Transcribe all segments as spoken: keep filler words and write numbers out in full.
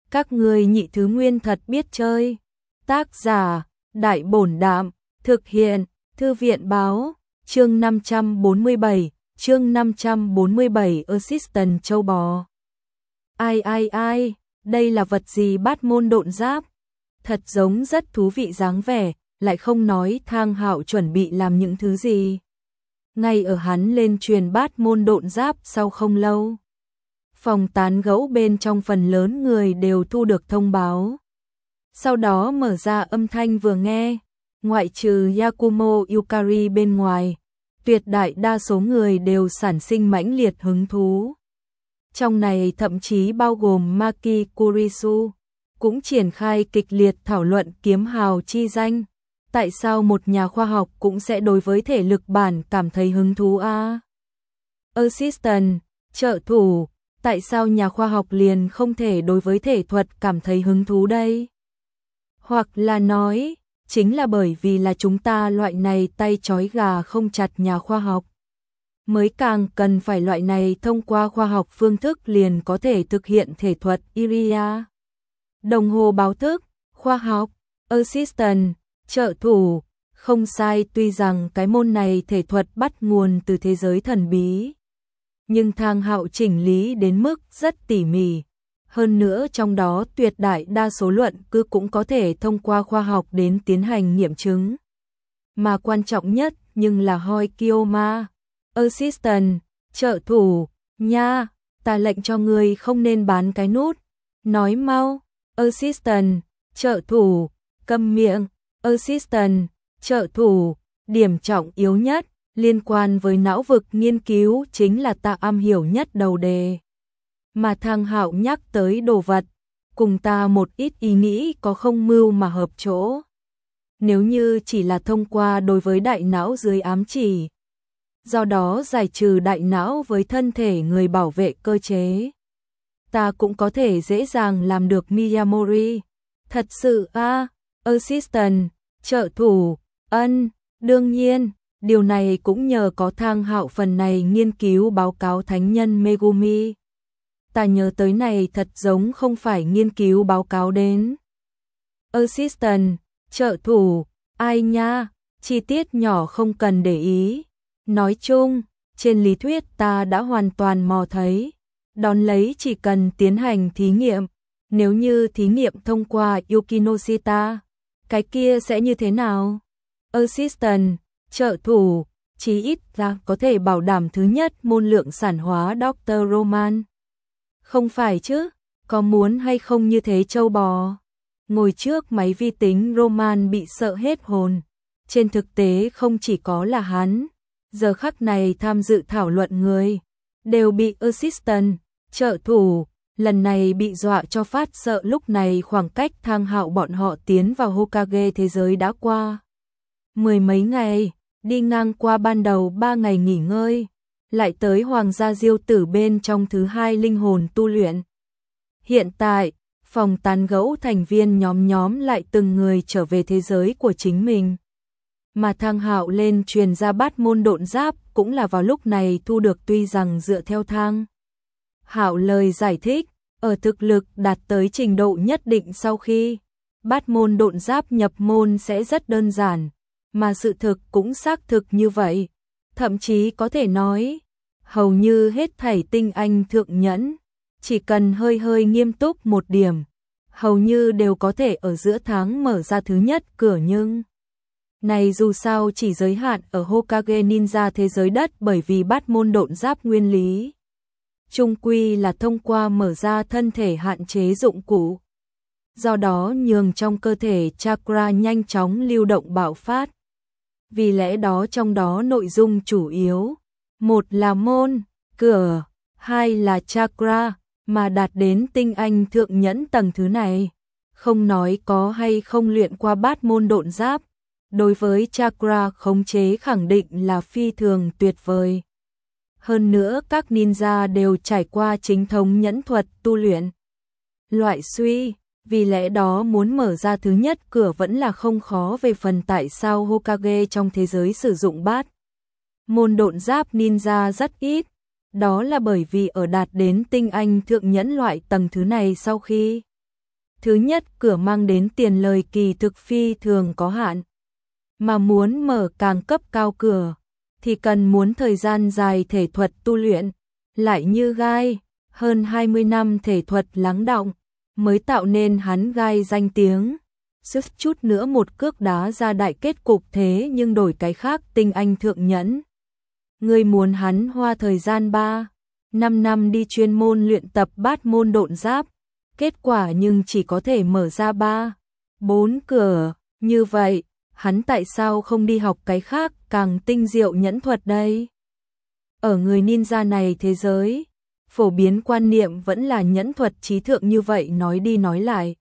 Các ngươi nhị thứ nguyên thật biết chơi. Tác giả, Đại Bổn Đạm, thực hiện, Thư viện Báo, chương năm trăm bốn mươi bảy, chương năm trăm bốn mươi bảy Assistant châu bò. Ai ai ai, đây là vật gì? Bát môn độn giáp. Thật giống rất thú vị dáng vẻ, lại không nói Thang Hạo chuẩn bị làm những thứ gì. Ngay ở hắn lên truyền bát môn độn giáp sau không lâu, phòng tán gẫu bên trong phần lớn người đều thu được thông báo. Sau đó mở ra âm thanh vừa nghe, ngoại trừ Yakumo Yukari bên ngoài, tuyệt đại đa số người đều sản sinh mãnh liệt hứng thú. Trong này thậm chí bao gồm Maki Kurisu, cũng triển khai kịch liệt thảo luận kiếm hào chi danh. Tại sao một nhà khoa học cũng sẽ đối với thể lực bản cảm thấy hứng thú a? À? Assistant, trợ thủ, tại sao nhà khoa học liền không thể đối với thể thuật cảm thấy hứng thú đây? Hoặc là nói, chính là bởi vì là chúng ta loại này tay trói gà không chặt nhà khoa học, mới càng cần phải loại này thông qua khoa học phương thức liền có thể thực hiện thể thuật Iria. Đồng hồ báo thức, khoa học, assistant, trợ thủ, không sai, tuy rằng cái môn này thể thuật bắt nguồn từ thế giới thần bí, nhưng Thang Hạo chỉnh lý đến mức rất tỉ mỉ. Hơn nữa trong đó tuyệt đại đa số luận cứ cũng có thể thông qua khoa học đến tiến hành nghiệm chứng. Mà quan trọng nhất nhưng là Hoi Kiyoma, assistant, trợ thủ, nha, ta lệnh cho ngươi không nên bán cái nút, nói mau, assistant, trợ thủ, câm miệng, assistant, trợ thủ, điểm trọng yếu nhất, liên quan với não vực nghiên cứu chính là ta am hiểu nhất đầu đề. Mà Thang Hạo nhắc tới đồ vật, cùng ta một ít ý nghĩ có không mưu mà hợp chỗ. Nếu như chỉ là thông qua đối với đại não dưới ám chỉ, do đó giải trừ đại não với thân thể người bảo vệ cơ chế, ta cũng có thể dễ dàng làm được Miyamori. Thật sự a, à, assistant, trợ thủ, ân, đương nhiên, điều này cũng nhờ có Thang Hạo phần này nghiên cứu báo cáo thánh nhân Megumi. Ta nhớ tới này thật giống không phải nghiên cứu báo cáo đến. Assistant, trợ thủ, ai nha, chi tiết nhỏ không cần để ý. Nói chung, trên lý thuyết ta đã hoàn toàn mò thấy. Đón lấy chỉ cần tiến hành thí nghiệm. Nếu như thí nghiệm thông qua Yukinoshita, cái kia sẽ như thế nào? Assistant, trợ thủ, chí ít ra có thể bảo đảm thứ nhất môn lượng sản hóa doctor Roman. Không phải chứ, có muốn hay không như thế châu bò? Ngồi trước máy vi tính Roman bị sợ hết hồn. Trên thực tế không chỉ có là hắn, giờ khắc này tham dự thảo luận người đều bị assistant, trợ thủ, lần này bị dọa cho phát sợ. Lúc này khoảng cách Thang Hạo bọn họ tiến vào Hokage thế giới đã qua mười mấy ngày, đi ngang qua ban đầu ba ngày nghỉ ngơi, lại tới Hoàng gia Diêu Tử bên trong thứ hai linh hồn tu luyện. Hiện tại, phòng tán gẫu thành viên nhóm nhóm lại từng người trở về thế giới của chính mình. Mà Thang Hạo lên truyền ra bát môn độn giáp cũng là vào lúc này thu được, tuy rằng dựa theo Thang Hạo lời giải thích, ở thực lực đạt tới trình độ nhất định sau khi bát môn độn giáp nhập môn sẽ rất đơn giản, mà sự thực cũng xác thực như vậy. Thậm chí có thể nói, hầu như hết thảy tinh anh thượng nhẫn, chỉ cần hơi hơi nghiêm túc một điểm, hầu như đều có thể ở giữa tháng mở ra thứ nhất cửa. Nhưng này dù sao chỉ giới hạn ở Hokage Ninja thế giới đất, bởi vì bát môn độn giáp nguyên lý chung quy là thông qua mở ra thân thể hạn chế dụng cụ, do đó nhường trong cơ thể chakra nhanh chóng lưu động bạo phát. Vì lẽ đó trong đó nội dung chủ yếu, một là môn, cửa, hai là chakra, mà đạt đến tinh anh thượng nhẫn tầng thứ này, không nói có hay không luyện qua bát môn độn giáp, đối với chakra khống chế khẳng định là phi thường tuyệt vời. Hơn nữa các ninja đều trải qua chính thống nhẫn thuật tu luyện. Loại suy, vì lẽ đó muốn mở ra thứ nhất cửa vẫn là không khó. Về phần tại sao Hokage trong thế giới sử dụng bát môn độn giáp ninja rất ít, đó là bởi vì ở đạt đến tinh anh thượng nhẫn loại tầng thứ này sau khi Thứ nhất cửa mang đến tiền lời kỳ thực phi thường có hạn. Mà muốn mở càng cấp cao cửa, thì cần muốn thời gian dài thể thuật tu luyện, lại như gai, hơn hai mươi năm thể thuật lắng đọng, mới tạo nên hắn gai danh tiếng. Sức chút nữa một cước đá ra đại kết cục thế nhưng đổi cái khác tinh anh thượng nhẫn. Người muốn hắn hoa thời gian ba, năm năm đi chuyên môn luyện tập bát môn độn giáp, kết quả nhưng chỉ có thể mở ra ba, bốn cửa, như vậy, hắn tại sao không đi học cái khác càng tinh diệu nhẫn thuật đây? Ở người ninja này thế giới, phổ biến quan niệm vẫn là nhẫn thuật trí thượng như vậy nói đi nói lại.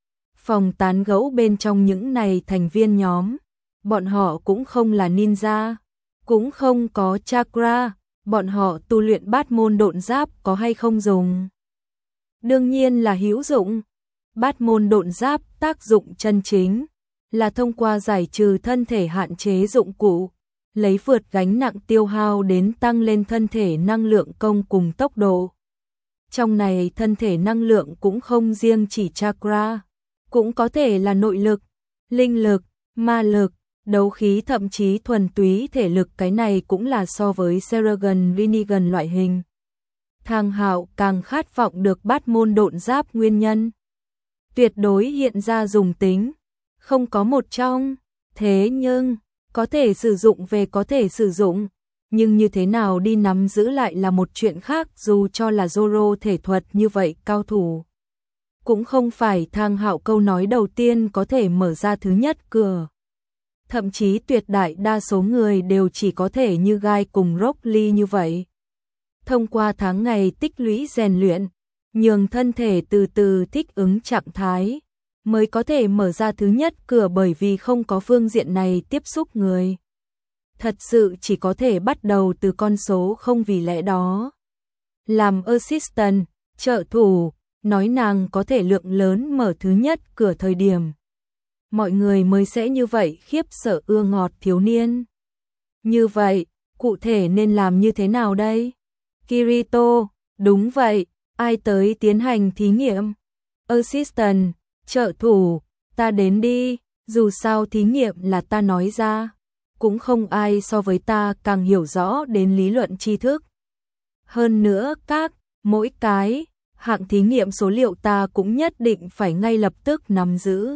Phòng tán gẫu bên trong những này thành viên nhóm, bọn họ cũng không là ninja, cũng không có chakra, bọn họ tu luyện bát môn độn giáp có hay không dùng? Đương nhiên là hữu dụng. Bát môn độn giáp tác dụng chân chính là thông qua giải trừ thân thể hạn chế dụng cụ, lấy vượt gánh nặng tiêu hao đến tăng lên thân thể năng lượng công cùng tốc độ. Trong này thân thể năng lượng cũng không riêng chỉ chakra, cũng có thể là nội lực, linh lực, ma lực, đấu khí thậm chí thuần túy thể lực, cái này cũng là so với Sergeant Rinnegan loại hình. Thang Hạo càng khát vọng được bát môn độn giáp nguyên nhân. Tuyệt đối hiện ra dùng tính, không có một trong, thế nhưng, có thể sử dụng về có thể sử dụng, nhưng như thế nào đi nắm giữ lại là một chuyện khác, dù cho là Zoro thể thuật như vậy cao thủ. Cũng không phải Thang Hạo câu nói đầu tiên có thể mở ra thứ nhất cửa. Thậm chí tuyệt đại đa số người đều chỉ có thể như Gai cùng Rock Lee như vậy. Thông qua tháng ngày tích lũy rèn luyện, nhường thân thể từ từ thích ứng trạng thái, mới có thể mở ra thứ nhất cửa, bởi vì không có phương diện này tiếp xúc người. Thật sự chỉ có thể bắt đầu từ con số không, vì lẽ đó. Làm assistant, trợ thủ, nói nàng có thể lượng lớn mở thứ nhất cửa thời điểm. Mọi người mới sẽ như vậy khiếp sợ ưa ngọt thiếu niên. Như vậy, cụ thể nên làm như thế nào đây? Kirito, đúng vậy, ai tới tiến hành thí nghiệm? Assistant, trợ thủ, ta đến đi, dù sao thí nghiệm là ta nói ra, cũng không ai so với ta càng hiểu rõ đến lý luận tri thức. Hơn nữa các, mỗi cái, hạng thí nghiệm số liệu ta cũng nhất định phải ngay lập tức nắm giữ.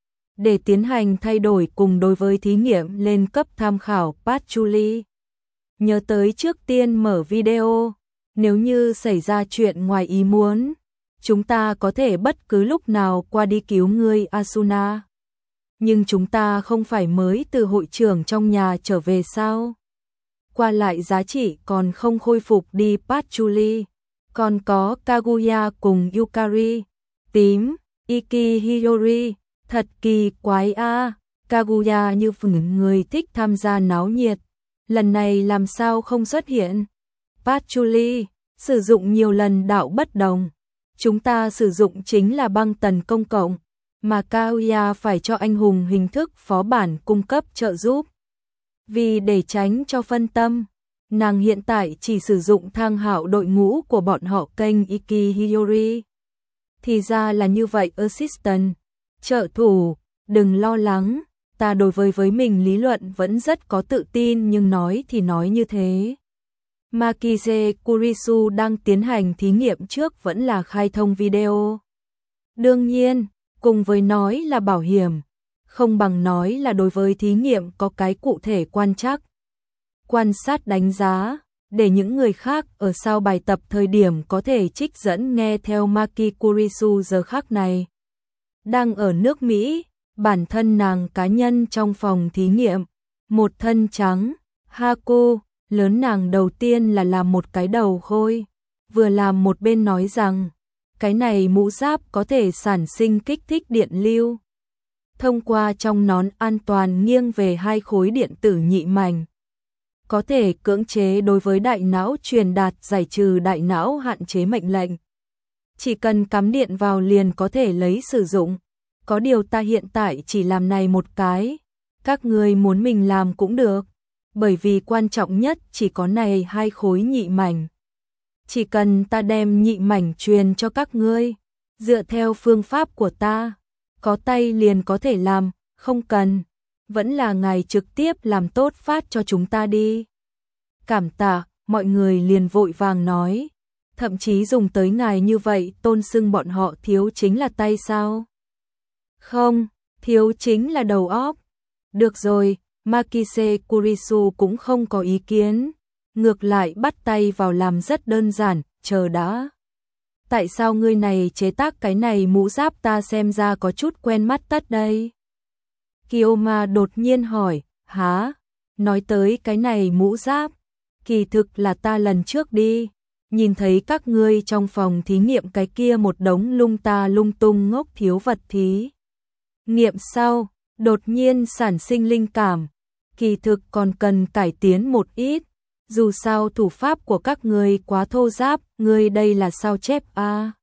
Để tiến hành thay đổi cùng đối với thí nghiệm lên cấp tham khảo Patchouli. Nhớ tới trước tiên mở video, nếu như xảy ra chuyện ngoài ý muốn, chúng ta có thể bất cứ lúc nào qua đi cứu ngươi Asuna. Nhưng chúng ta không phải mới từ hội trưởng trong nhà trở về sao? Qua lại giá trị còn không khôi phục đi Patchouli. Còn có Kaguya cùng Yukari, tím, Iki Hiyori, thật kỳ quái a. À. Kaguya như những người thích tham gia náo nhiệt, lần này làm sao không xuất hiện? Patchouli, sử dụng nhiều lần đạo bất đồng. Chúng ta sử dụng chính là băng tần công cộng, mà Kaguya phải cho anh hùng hình thức phó bản cung cấp trợ giúp. Vì để tránh cho phân tâm, nàng hiện tại chỉ sử dụng Thang Hạo đội ngũ của bọn họ kênh Iki Hiyori. Thì ra là như vậy assistant, trợ thủ, đừng lo lắng, ta đối với với mình lý luận vẫn rất có tự tin, nhưng nói thì nói như thế. Makize Kurisu đang tiến hành thí nghiệm trước vẫn là khai thông video. Đương nhiên, cùng với nói là bảo hiểm, không bằng nói là đối với thí nghiệm có cái cụ thể quan trắc. Quan sát đánh giá, để những người khác ở sau bài tập thời điểm có thể trích dẫn nghe theo Maki Kurisu giờ khắc này. Đang ở nước Mỹ, bản thân nàng cá nhân trong phòng thí nghiệm, một thân trắng, Haku, lớn nàng đầu tiên là làm một cái đầu khôi, vừa làm một bên nói rằng, cái này mũ giáp có thể sản sinh kích thích điện lưu. Thông qua trong nón an toàn nghiêng về hai khối điện tử nhị mảnh, có thể cưỡng chế đối với đại não truyền đạt, giải trừ đại não hạn chế mệnh lệnh. Chỉ cần cắm điện vào liền có thể lấy sử dụng. Có điều ta hiện tại chỉ làm này một cái, các người muốn mình làm cũng được, bởi vì quan trọng nhất chỉ có này hai khối nhị mảnh. Chỉ cần ta đem nhị mảnh truyền cho các ngươi, Dựa theo phương pháp của ta, có tay liền có thể làm, không cần, vẫn là ngài trực tiếp làm tốt phát cho chúng ta đi. Cảm tạ, mọi người liền vội vàng nói, thậm chí dùng tới ngài như vậy tôn xưng bọn họ thiếu chính là tay sao? Không, thiếu chính là đầu óc. Được rồi, Makise Kurisu cũng không có ý kiến, ngược lại bắt tay vào làm rất đơn giản, chờ đã. Tại sao ngươi này chế tác cái này mũ giáp ta xem ra có chút quen mắt tất đây? Kiyoma đột nhiên hỏi, hả? Nói tới cái này mũ giáp, kỳ thực là ta lần trước đi, nhìn thấy các ngươi trong phòng thí nghiệm cái kia một đống lung ta lung tung ngốc thiếu vật thí nghiệm sau, đột nhiên sản sinh linh cảm, kỳ thực còn cần cải tiến một ít, dù sao thủ pháp của các ngươi quá thô ráp, ngươi đây là sao chép a? À?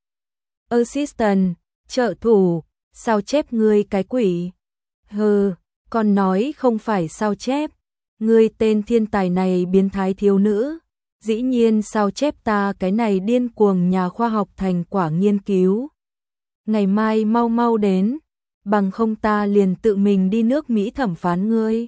Assistant, trợ thủ, sao chép ngươi cái quỷ? Hừ, còn nói không phải sao chép, ngươi tên thiên tài này biến thái thiếu nữ, dĩ nhiên sao chép ta cái này điên cuồng nhà khoa học thành quả nghiên cứu. Ngày mai mau mau đến, bằng không ta liền tự mình đi nước Mỹ thẩm phán ngươi.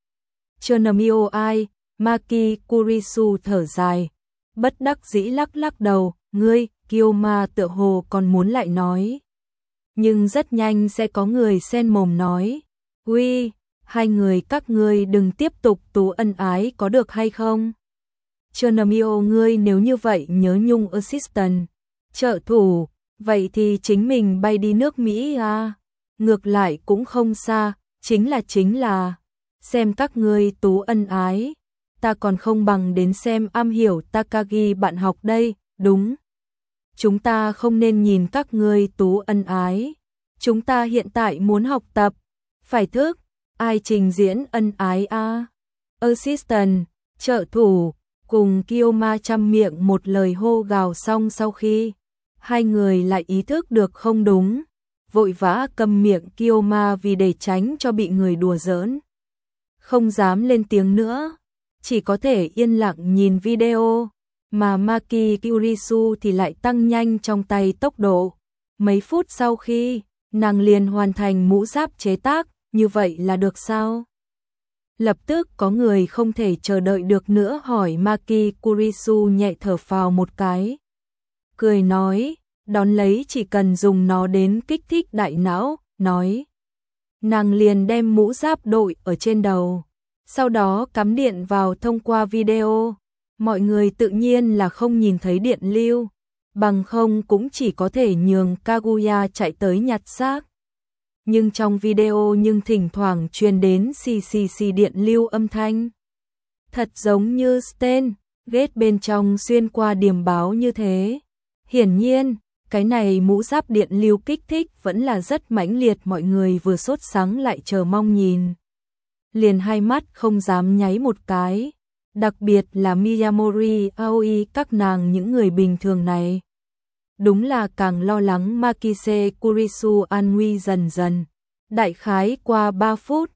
Chernamio ai, Maki Kurisu thở dài, bất đắc dĩ lắc lắc đầu, ngươi, Kiyoma tựa hồ còn muốn lại nói. Nhưng rất nhanh sẽ có người xen mồm nói, uy, hai người các ngươi đừng tiếp tục tú ân ái có được hay không? Chernamio ngươi nếu như vậy nhớ nhung assistant, trợ thủ, vậy thì chính mình bay đi nước Mỹ à? Ngược lại cũng không xa, chính là chính là, xem các ngươi tú ân ái, ta còn không bằng đến xem am hiểu Takagi bạn học đây, đúng. Chúng ta không nên nhìn các ngươi tú ân ái, chúng ta hiện tại muốn học tập, phải thức, ai trình diễn ân ái a? À? Assistant, trợ thủ, cùng Kiyoma chăm miệng một lời hô gào xong sau khi, hai người lại ý thức được không đúng, vội vã câm miệng Kiyoma vì để tránh cho bị người đùa giỡn. Không dám lên tiếng nữa, chỉ có thể yên lặng nhìn video, mà Maki Kurisu thì lại tăng nhanh trong tay tốc độ. Mấy phút sau khi, nàng liền hoàn thành mũ giáp chế tác, như vậy là được sao? Lập tức có người không thể chờ đợi được nữa hỏi Maki Kurisu nhẹ thở phào một cái. Cười nói, đón lấy chỉ cần dùng nó đến kích thích đại não, nói. Nàng liền đem mũ giáp đội ở trên đầu, sau đó cắm điện vào thông qua video. Mọi người tự nhiên là không nhìn thấy điện lưu, bằng không cũng chỉ có thể nhường Kaguya chạy tới nhặt xác. Nhưng trong video nhưng thỉnh thoảng truyền đến xì xì xì điện lưu âm thanh. Thật giống như Stain, ghét bên trong xuyên qua điểm báo như thế. Hiển nhiên, cái này mũ giáp điện lưu kích thích vẫn là rất mãnh liệt, mọi người vừa sốt sắng lại chờ mong nhìn. Liền hai mắt không dám nháy một cái, đặc biệt là Miyamori, Aoi các nàng những người bình thường này. Đúng là càng lo lắng Makise Kurisu an nguy dần dần. Đại khái qua ba phút,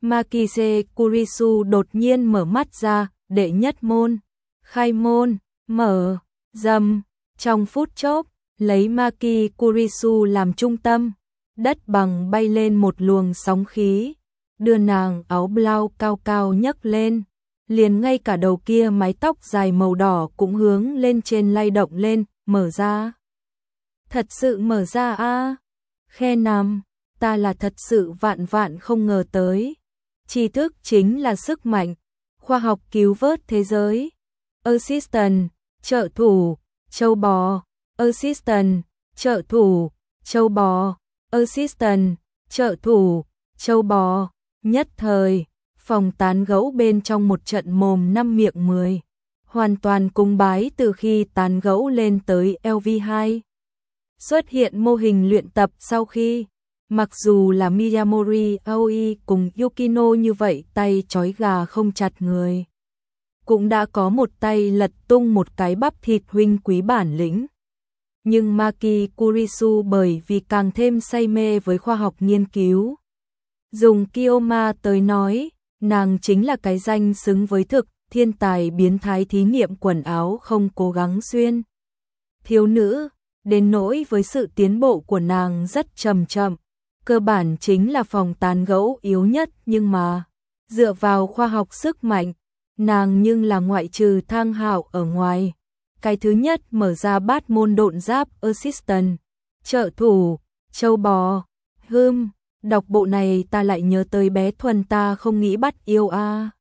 Makise Kurisu đột nhiên mở mắt ra, đệ nhất môn, khai môn, mở, dầm, trong phút chốc, lấy Maki Kurisu làm trung tâm, đất bằng bay lên một luồng sóng khí, đưa nàng áo blau cao cao nhấc lên, liền ngay cả đầu kia mái tóc dài màu đỏ cũng hướng lên trên lay động lên, mở ra. Thật sự mở ra a à? Khe nằm, ta là thật sự vạn vạn không ngờ tới. Tri thức chính là sức mạnh, khoa học cứu vớt thế giới. Assistant, trợ thủ, châu bò, assistant, trợ thủ, châu bò, assistant, trợ thủ, châu bò. Nhất thời, phòng tán gẫu bên trong một trận mồm năm miệng mười, hoàn toàn cung bái từ khi tán gẫu lên tới L V hai. Xuất hiện mô hình luyện tập sau khi, mặc dù là Miyamori, Aoi cùng Yukino như vậy tay trói gà không chặt người, cũng đã có một tay lật tung một cái bắp thịt huynh quý bản lĩnh. Nhưng Maki Kurisu bởi vì càng thêm say mê với khoa học nghiên cứu. Dùng Kiyoma tới nói, nàng chính là cái danh xứng với thực, thiên tài biến thái thí nghiệm quần áo không cố gắng xuyên. Thiếu nữ, đến nỗi với sự tiến bộ của nàng rất chậm chậm, cơ bản chính là phòng tán gẫu yếu nhất, nhưng mà dựa vào khoa học sức mạnh, nàng nhưng là ngoại trừ Thang Hạo ở ngoài, cái thứ nhất mở ra bát môn độn giáp assistant, trợ thủ, châu bò, hươm, đọc bộ này ta lại nhớ tới bé Thuần ta không nghĩ bắt yêu a.